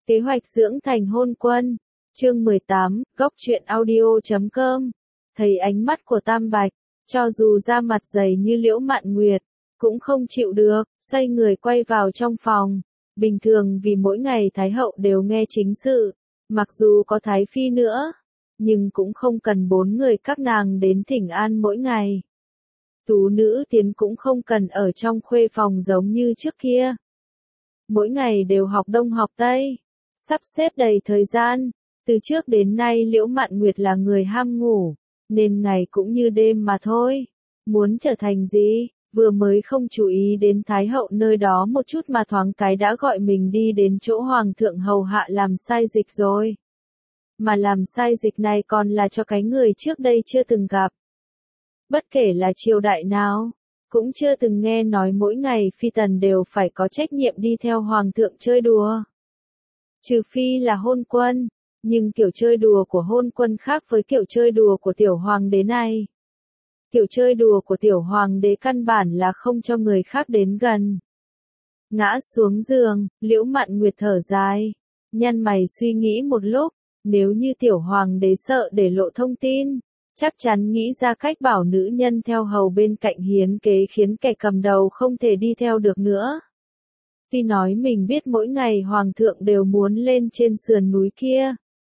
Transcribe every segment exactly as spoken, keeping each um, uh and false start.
Kế hoạch dưỡng thành hôn quân. Chương mười tám, góc truyện audio chấm com. Thấy ánh mắt của Tam Bạch, cho dù da mặt dày như Liễu Mạn Nguyệt, cũng không chịu được, xoay người quay vào trong phòng. Bình thường vì mỗi ngày Thái hậu đều nghe chính sự, mặc dù có Thái phi nữa, nhưng cũng không cần bốn người các nàng đến thỉnh an mỗi ngày. Tú nữ tiến cũng không cần ở trong khuê phòng giống như trước kia. Mỗi ngày đều học đông học tây, sắp xếp đầy thời gian. Từ trước đến nay Liễu Mạn Nguyệt là người ham ngủ, nên ngày cũng như đêm mà thôi. Muốn trở thành gì, vừa mới không chú ý đến Thái hậu nơi đó một chút mà thoáng cái đã gọi mình đi đến chỗ Hoàng thượng hầu hạ làm sai dịch rồi. Mà làm sai dịch này còn là cho cái người trước đây chưa từng gặp. Bất kể là triều đại nào, cũng chưa từng nghe nói mỗi ngày phi tần đều phải có trách nhiệm đi theo Hoàng thượng chơi đùa. Trừ phi là hôn quân, nhưng kiểu chơi đùa của hôn quân khác với kiểu chơi đùa của tiểu hoàng đế này. Kiểu chơi đùa của tiểu hoàng đế căn bản là không cho người khác đến gần. Ngã xuống giường, Liễu Mạn Nguyệt thở dài, nhăn mày suy nghĩ một lúc, nếu như tiểu hoàng đế sợ để lộ thông tin, chắc chắn nghĩ ra cách bảo nữ nhân theo hầu bên cạnh hiến kế khiến kẻ cầm đầu không thể đi theo được nữa. Tuy nói mình biết mỗi ngày hoàng thượng đều muốn lên trên sườn núi kia,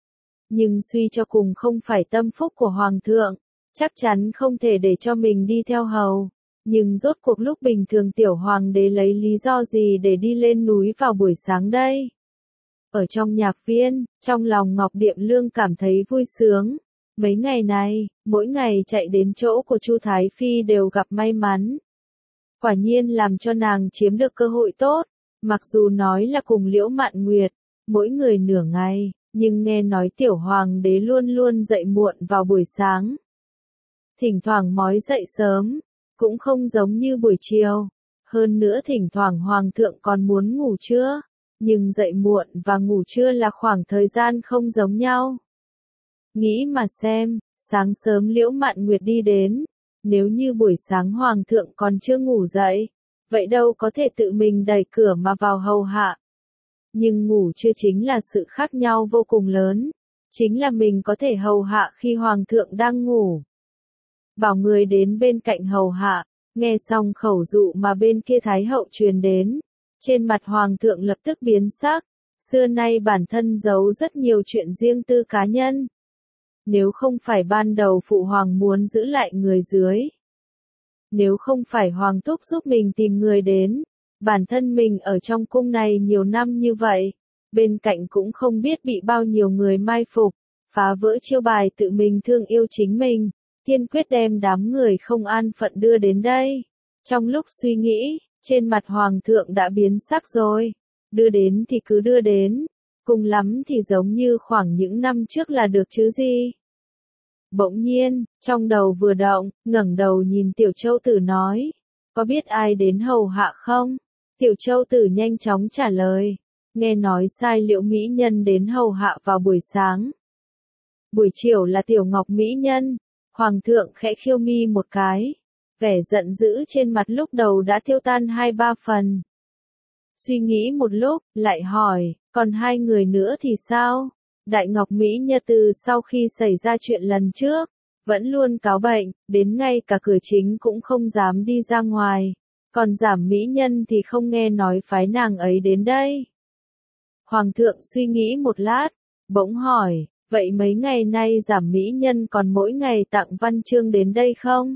nhưng suy cho cùng không phải tâm phúc của hoàng thượng, chắc chắn không thể để cho mình đi theo hầu. Nhưng rốt cuộc lúc bình thường tiểu hoàng đế lấy lý do gì để đi lên núi vào buổi sáng đây? Ở trong nhạc viên, trong lòng Ngọc Điệm Lương cảm thấy vui sướng. Mấy ngày này, mỗi ngày chạy đến chỗ của Chu Thái Phi đều gặp may mắn. Quả nhiên làm cho nàng chiếm được cơ hội tốt, mặc dù nói là cùng Liễu Mạn Nguyệt, mỗi người nửa ngày, nhưng nghe nói tiểu hoàng đế luôn luôn dậy muộn vào buổi sáng. Thỉnh thoảng mói dậy sớm, cũng không giống như buổi chiều. Hơn nữa thỉnh thoảng hoàng thượng còn muốn ngủ trưa, nhưng dậy muộn và ngủ trưa là khoảng thời gian không giống nhau. Nghĩ mà xem, sáng sớm Liễu Mạn Nguyệt đi đến, nếu như buổi sáng hoàng thượng còn chưa ngủ dậy, vậy đâu có thể tự mình đẩy cửa mà vào hầu hạ. Nhưng ngủ trưa chính là sự khác nhau vô cùng lớn, chính là mình có thể hầu hạ khi hoàng thượng đang ngủ. Bảo người đến bên cạnh hầu hạ, nghe xong khẩu dụ mà bên kia Thái hậu truyền đến, trên mặt hoàng thượng lập tức biến sắc, xưa nay bản thân giấu rất nhiều chuyện riêng tư cá nhân. Nếu không phải ban đầu phụ hoàng muốn giữ lại người dưới, nếu không phải hoàng thúc giúp mình tìm người đến, bản thân mình ở trong cung này nhiều năm như vậy, bên cạnh cũng không biết bị bao nhiêu người mai phục, phá vỡ chiêu bài tự mình thương yêu chính mình, kiên quyết đem đám người không an phận đưa đến đây. Trong lúc suy nghĩ, trên mặt hoàng thượng đã biến sắc rồi, đưa đến thì cứ đưa đến, cùng lắm thì giống như khoảng những năm trước là được chứ gì. Bỗng nhiên, trong đầu vừa động, ngẩng đầu nhìn Tiểu Châu Tử nói, có biết ai đến hầu hạ không? Tiểu Châu Tử nhanh chóng trả lời, nghe nói sai Liễu mỹ nhân đến hầu hạ vào buổi sáng. Buổi chiều là Tiểu Ngọc mỹ nhân. Hoàng thượng khẽ khiêu mi một cái, vẻ giận dữ trên mặt lúc đầu đã tiêu tan hai ba phần. Suy nghĩ một lúc, lại hỏi, còn hai người nữa thì sao? Đại Ngọc mỹ nhân từ sau khi xảy ra chuyện lần trước, vẫn luôn cáo bệnh, đến ngay cả cửa chính cũng không dám đi ra ngoài. Còn Giảm mỹ nhân thì không nghe nói phái nàng ấy đến đây. Hoàng thượng suy nghĩ một lát, bỗng hỏi, vậy mấy ngày nay Giảm mỹ nhân còn mỗi ngày tặng văn chương đến đây không?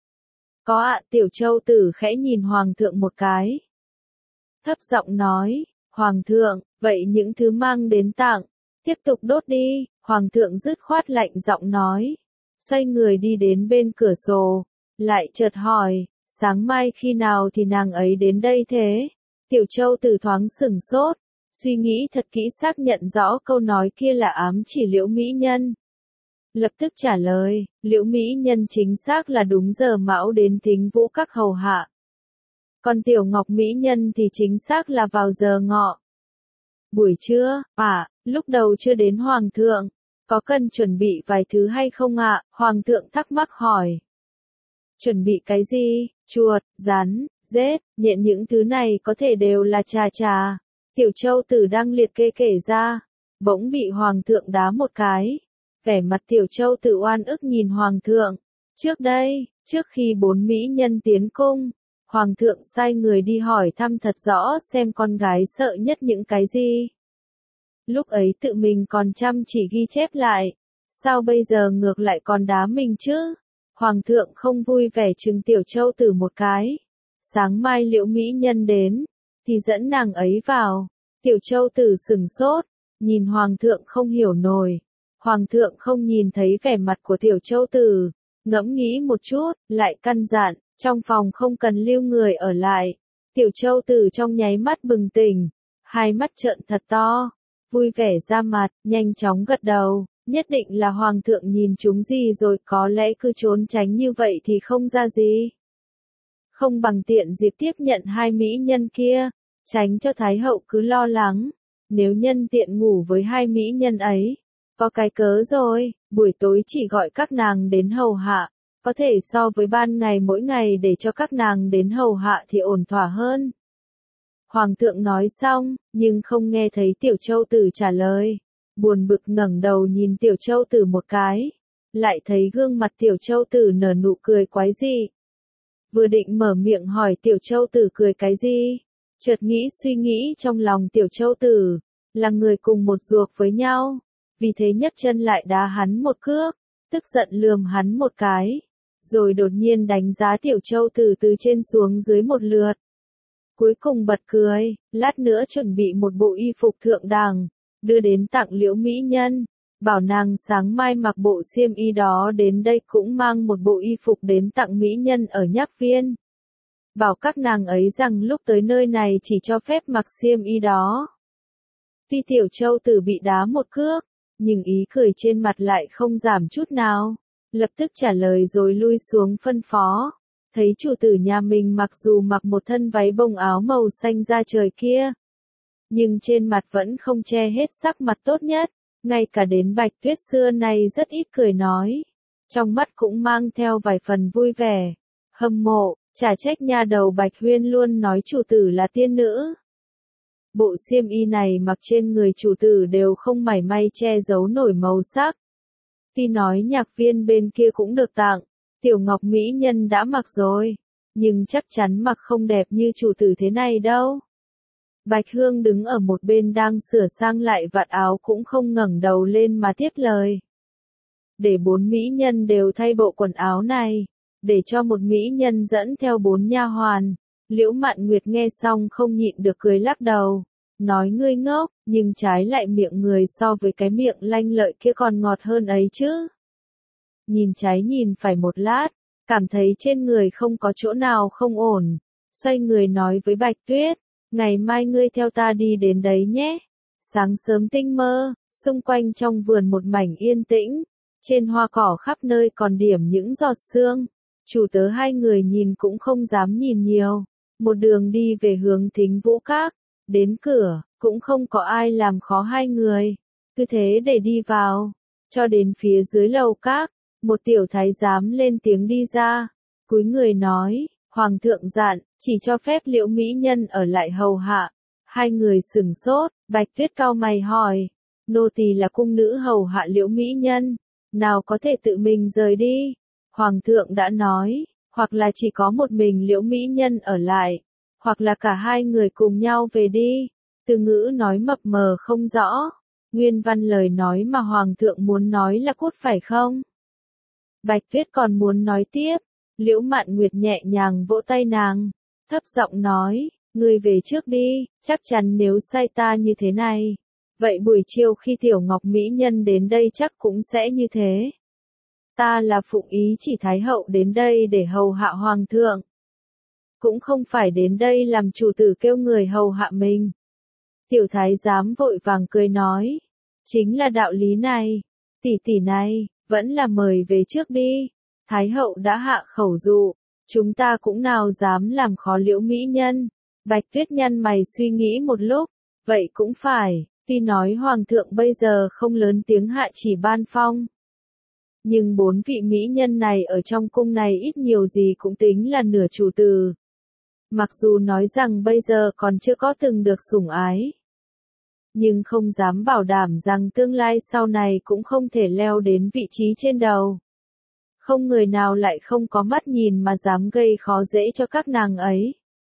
Có ạ. Tiểu Châu Tử khẽ nhìn hoàng thượng một cái, thấp giọng nói, hoàng thượng, vậy những thứ mang đến tặng, tiếp tục đốt đi. Hoàng thượng dứt khoát lạnh giọng nói, xoay người đi đến bên cửa sổ, lại chợt hỏi, sáng mai khi nào thì nàng ấy đến đây thế? Tiểu Châu Tử thoáng sửng sốt, suy nghĩ thật kỹ xác nhận rõ câu nói kia là ám chỉ Liễu mỹ nhân. Lập tức trả lời, Liễu mỹ nhân chính xác là đúng giờ mão đến thính vũ các hầu hạ. Còn Tiểu Ngọc mỹ nhân thì chính xác là vào giờ ngọ. Buổi trưa, à, lúc đầu chưa đến hoàng thượng, có cần chuẩn bị vài thứ hay không ạ? Hoàng thượng thắc mắc hỏi. Chuẩn bị cái gì? Chuột, rắn, rết, nhện những thứ này có thể đều là trà trà. Tiểu Châu Tử đang liệt kê kể ra, bỗng bị Hoàng thượng đá một cái. Vẻ mặt Tiểu Châu Tử oan ức nhìn Hoàng thượng. Trước đây, trước khi bốn mỹ nhân tiến cung, Hoàng thượng sai người đi hỏi thăm thật rõ xem con gái sợ nhất những cái gì. Lúc ấy tự mình còn chăm chỉ ghi chép lại, sao bây giờ ngược lại còn đá mình chứ? Hoàng thượng không vui vẻ trừng Tiểu Châu Tử một cái. Sáng mai Liễu mỹ nhân đến, thì dẫn nàng ấy vào. Tiểu Châu Tử sửng sốt, nhìn Hoàng thượng không hiểu nổi. Hoàng thượng không nhìn thấy vẻ mặt của Tiểu Châu Tử, ngẫm nghĩ một chút, lại căn dặn, trong phòng không cần lưu người ở lại. Tiểu Châu Tử trong nháy mắt bừng tỉnh, hai mắt trợn thật to, vui vẻ ra mặt, nhanh chóng gật đầu, nhất định là Hoàng thượng nhìn chúng gì rồi, có lẽ cứ trốn tránh như vậy thì không ra gì. Không bằng tiện dịp tiếp nhận hai mỹ nhân kia, tránh cho Thái hậu cứ lo lắng, nếu nhân tiện ngủ với hai mỹ nhân ấy, có cái cớ rồi, buổi tối chỉ gọi các nàng đến hầu hạ, có thể so với ban ngày mỗi ngày để cho các nàng đến hầu hạ thì ổn thỏa hơn. Hoàng thượng nói xong, nhưng không nghe thấy Tiểu Châu Tử trả lời, buồn bực ngẩng đầu nhìn Tiểu Châu Tử một cái, lại thấy gương mặt Tiểu Châu Tử nở nụ cười quái dị. Vừa định mở miệng hỏi Tiểu Châu Tử cười cái gì, chợt nghĩ suy nghĩ trong lòng Tiểu Châu Tử, là người cùng một ruột với nhau, vì thế nhấc chân lại đá hắn một cước, tức giận lườm hắn một cái, rồi đột nhiên đánh giá Tiểu Châu Tử từ trên xuống dưới một lượt. Cuối cùng bật cười, lát nữa chuẩn bị một bộ y phục thượng đẳng, đưa đến tặng Liễu mỹ nhân, bảo nàng sáng mai mặc bộ xiêm y đó đến đây cũng mang một bộ y phục đến tặng mỹ nhân ở Nhạc Viên. Bảo các nàng ấy rằng lúc tới nơi này chỉ cho phép mặc xiêm y đó. Tuy Tiểu Châu Tử bị đá một cước, nhưng ý cười trên mặt lại không giảm chút nào, lập tức trả lời rồi lui xuống phân phó. Thấy chủ tử nhà mình mặc dù mặc một thân váy bông áo màu xanh da trời kia, nhưng trên mặt vẫn không che hết sắc mặt tốt nhất, ngay cả đến Bạch Tuyết xưa nay rất ít cười nói, trong mắt cũng mang theo vài phần vui vẻ, hâm mộ, chả trách nha đầu Bạch Huyên luôn nói chủ tử là tiên nữ. Bộ xiêm y này mặc trên người chủ tử đều không mảy may che giấu nổi màu sắc. Tuy nói Nhạc Viên bên kia cũng được tặng, Tiểu Ngọc mỹ nhân đã mặc rồi, nhưng chắc chắn mặc không đẹp như chủ tử thế này đâu. Bạch Hương đứng ở một bên đang sửa sang lại vạt áo cũng không ngẩng đầu lên mà tiếp lời. Để bốn mỹ nhân đều thay bộ quần áo này, để cho một mỹ nhân dẫn theo bốn nha hoàn. Liễu Mạn Nguyệt nghe xong không nhịn được cười lắc đầu, nói ngươi ngốc, nhưng trái lại miệng người so với cái miệng lanh lợi kia còn ngọt hơn ấy chứ. Nhìn trái nhìn phải một lát, cảm thấy trên người không có chỗ nào không ổn, xoay người nói với Bạch Tuyết, ngày mai ngươi theo ta đi đến đấy nhé. Sáng sớm tinh mơ, xung quanh trong vườn một mảnh yên tĩnh, trên hoa cỏ khắp nơi còn điểm những giọt sương, chủ tớ hai người nhìn cũng không dám nhìn nhiều, một đường đi về hướng Thính Vũ Các, đến cửa, cũng không có ai làm khó hai người, cứ thế để đi vào, cho đến phía dưới lầu các. Một tiểu thái giám lên tiếng đi ra, cúi người nói, Hoàng thượng dặn, chỉ cho phép Liễu mỹ nhân ở lại hầu hạ. Hai người sửng sốt, Bạch Tuyết cau mày hỏi, nô tỳ là cung nữ hầu hạ Liễu mỹ nhân, nào có thể tự mình rời đi. Hoàng thượng đã nói, hoặc là chỉ có một mình Liễu mỹ nhân ở lại, hoặc là cả hai người cùng nhau về đi. Từ ngữ nói mập mờ không rõ, nguyên văn lời nói mà Hoàng thượng muốn nói là cốt phải không? Bạch Tuyết còn muốn nói tiếp, Liễu Mạn Nguyệt nhẹ nhàng vỗ tay nàng, thấp giọng nói, ngươi về trước đi, chắc chắn nếu sai ta như thế này, vậy buổi chiều khi Tiểu Ngọc mỹ nhân đến đây chắc cũng sẽ như thế. Ta là phụng ý chỉ Thái hậu đến đây để hầu hạ Hoàng thượng, cũng không phải đến đây làm chủ tử kêu người hầu hạ mình. Tiểu thái giám vội vàng cười nói, chính là đạo lý này, tỷ tỷ này, vẫn là mời về trước đi, Thái hậu đã hạ khẩu dụ, chúng ta cũng nào dám làm khó Liễu mỹ nhân. Bạch Tuyết nhăn mày suy nghĩ một lúc, vậy cũng phải, tuy nói Hoàng thượng bây giờ không lớn tiếng hạ chỉ ban phong, nhưng bốn vị mỹ nhân này ở trong cung này ít nhiều gì cũng tính là nửa chủ tử. Mặc dù nói rằng bây giờ còn chưa có từng được sủng ái, nhưng không dám bảo đảm rằng tương lai sau này cũng không thể leo đến vị trí trên đầu. Không người nào lại không có mắt nhìn mà dám gây khó dễ cho các nàng ấy.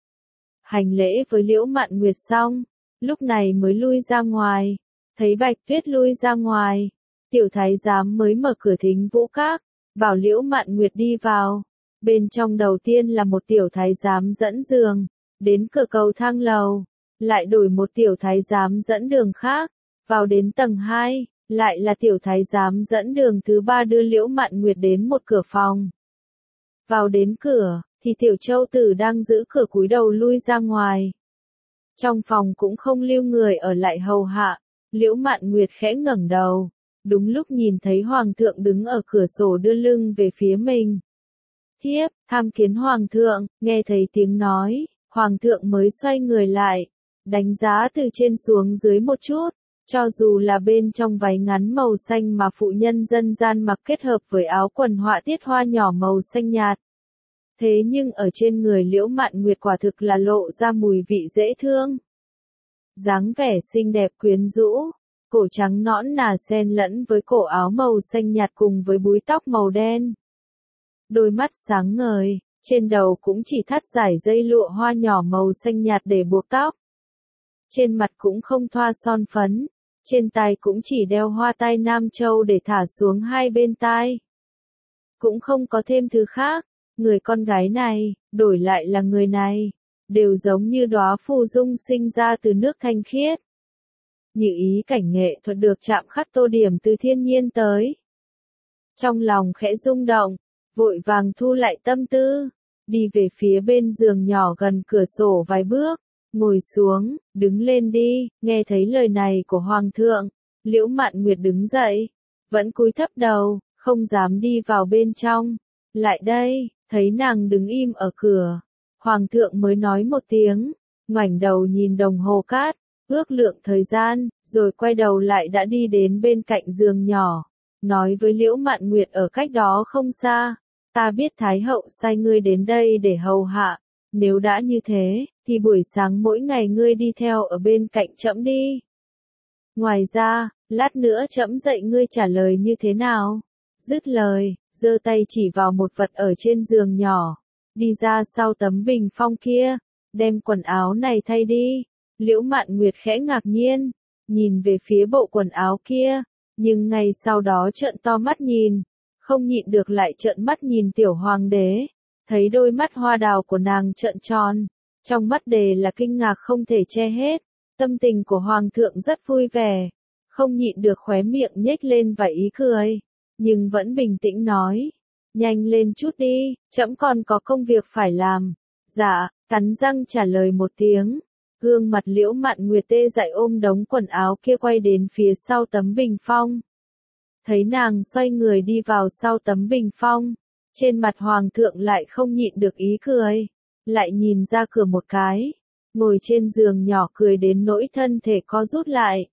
Hành lễ với Liễu Mạn Nguyệt xong, lúc này mới lui ra ngoài, thấy Bạch Tuyết lui ra ngoài, tiểu thái giám mới mở cửa Thính Vũ Các, bảo Liễu Mạn Nguyệt đi vào. Bên trong đầu tiên là một tiểu thái giám dẫn giường, đến cửa cầu thang lầu, lại đổi một tiểu thái giám dẫn đường khác, vào đến tầng hai, lại là tiểu thái giám dẫn đường thứ ba đưa Liễu Mạn Nguyệt đến một cửa phòng. Vào đến cửa, thì tiểu châu tử đang giữ cửa cúi đầu lui ra ngoài. Trong phòng cũng không lưu người ở lại hầu hạ, Liễu Mạn Nguyệt khẽ ngẩng đầu, đúng lúc nhìn thấy hoàng thượng đứng ở cửa sổ đưa lưng về phía mình. Thiếp, tham kiến hoàng thượng, nghe thấy tiếng nói, hoàng thượng mới xoay người lại, đánh giá từ trên xuống dưới một chút, cho dù là bên trong váy ngắn màu xanh mà phụ nhân dân gian mặc kết hợp với áo quần họa tiết hoa nhỏ màu xanh nhạt. Thế nhưng ở trên người Liễu Mạn Nguyệt quả thực là lộ ra mùi vị dễ thương. Dáng vẻ xinh đẹp quyến rũ, cổ trắng nõn nà xen lẫn với cổ áo màu xanh nhạt cùng với búi tóc màu đen. Đôi mắt sáng ngời, trên đầu cũng chỉ thắt dải dây lụa hoa nhỏ màu xanh nhạt để buộc tóc. Trên mặt cũng không thoa son phấn, trên tai cũng chỉ đeo hoa tai Nam Châu để thả xuống hai bên tai. Cũng không có thêm thứ khác, người con gái này, đổi lại là người này, đều giống như đóa phù dung sinh ra từ nước thanh khiết. Như ý cảnh nghệ thuật được chạm khắc tô điểm từ thiên nhiên tới. Trong lòng khẽ rung động, vội vàng thu lại tâm tư, đi về phía bên giường nhỏ gần cửa sổ vài bước, ngồi xuống, đứng lên đi, nghe thấy lời này của hoàng thượng, Liễu Mạn Nguyệt đứng dậy, vẫn cúi thấp đầu, không dám đi vào bên trong. Lại đây, thấy nàng đứng im ở cửa, hoàng thượng mới nói một tiếng, ngoảnh đầu nhìn đồng hồ cát, ước lượng thời gian, rồi quay đầu lại đã đi đến bên cạnh giường nhỏ, nói với Liễu Mạn Nguyệt ở cách đó không xa, ta biết Thái hậu sai ngươi đến đây để hầu hạ, nếu đã như thế, thì buổi sáng mỗi ngày ngươi đi theo ở bên cạnh trẫm đi. Ngoài ra, lát nữa trẫm dạy ngươi trả lời như thế nào. Dứt lời, giơ tay chỉ vào một vật ở trên giường nhỏ, đi ra sau tấm bình phong kia, đem quần áo này thay đi. Liễu Mạn Nguyệt khẽ ngạc nhiên, nhìn về phía bộ quần áo kia, nhưng ngay sau đó trợn to mắt nhìn, không nhịn được lại trợn mắt nhìn tiểu hoàng đế, thấy đôi mắt hoa đào của nàng trợn tròn, trong mắt đề là kinh ngạc không thể che hết, tâm tình của hoàng thượng rất vui vẻ, không nhịn được khóe miệng nhếch lên vài ý cười, nhưng vẫn bình tĩnh nói, nhanh lên chút đi, trẫm còn có công việc phải làm. Dạ, cắn răng trả lời một tiếng. Gương mặt Liễu Mạn Nguyệt tê dại ôm đống quần áo kia quay đến phía sau tấm bình phong. Thấy nàng xoay người đi vào sau tấm bình phong, trên mặt hoàng thượng lại không nhịn được ý cười, lại nhìn ra cửa một cái, ngồi trên giường nhỏ cười đến nỗi thân thể co rút lại.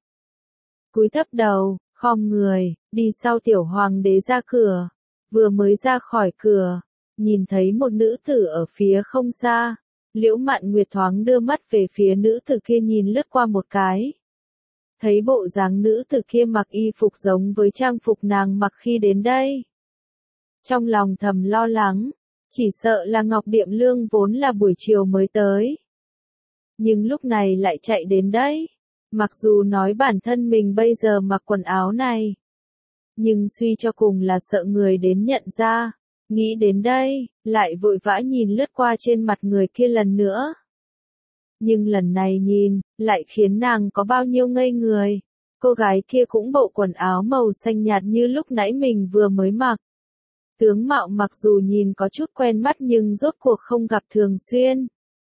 Cúi thấp đầu, khom người, đi sau tiểu hoàng đế ra cửa, vừa mới ra khỏi cửa, nhìn thấy một nữ tử ở phía không xa. Liễu Mạn Nguyệt thoáng đưa mắt về phía nữ tử kia nhìn lướt qua một cái. Thấy bộ dáng nữ tử kia mặc y phục giống với trang phục nàng mặc khi đến đây. Trong lòng thầm lo lắng, chỉ sợ là Ngọc Điệm Lương vốn là buổi chiều mới tới. Nhưng lúc này lại chạy đến đây, mặc dù nói bản thân mình bây giờ mặc quần áo này. Nhưng suy cho cùng là sợ người đến nhận ra. Nghĩ đến đây, lại vội vã nhìn lướt qua trên mặt người kia lần nữa. Nhưng lần này nhìn, lại khiến nàng có bao nhiêu ngây người. Cô gái kia cũng bộ quần áo màu xanh nhạt như lúc nãy mình vừa mới mặc. Tướng mạo mặc dù nhìn có chút quen mắt nhưng rốt cuộc không gặp thường xuyên.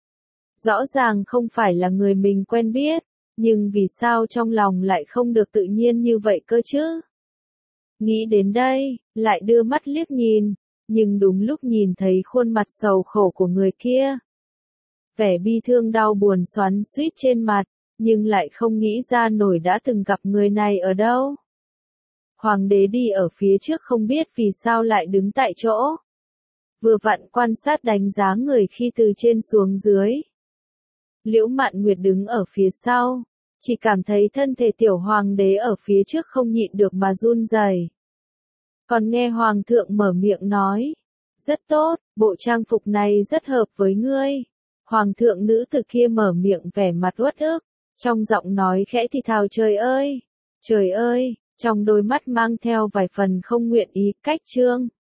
Rõ ràng không phải là người mình quen biết, nhưng vì sao trong lòng lại không được tự nhiên như vậy cơ chứ? Nghĩ đến đây, lại đưa mắt liếc nhìn. Nhưng đúng lúc nhìn thấy khuôn mặt sầu khổ của người kia, vẻ bi thương đau buồn xoắn xuýt trên mặt, nhưng lại không nghĩ ra nổi đã từng gặp người này ở đâu. Hoàng đế đi ở phía trước không biết vì sao lại đứng tại chỗ. Vừa vặn quan sát đánh giá người khi từ trên xuống dưới. Liễu Mạn Nguyệt đứng ở phía sau, chỉ cảm thấy thân thể tiểu hoàng đế ở phía trước không nhịn được mà run rẩy. Còn nghe hoàng thượng mở miệng nói, rất tốt, bộ trang phục này rất hợp với ngươi. Hoàng thượng nữ từ kia mở miệng vẻ mặt uất ức, trong giọng nói khẽ thì thào trời ơi, trời ơi, trong đôi mắt mang theo vài phần không nguyện ý, cách trương.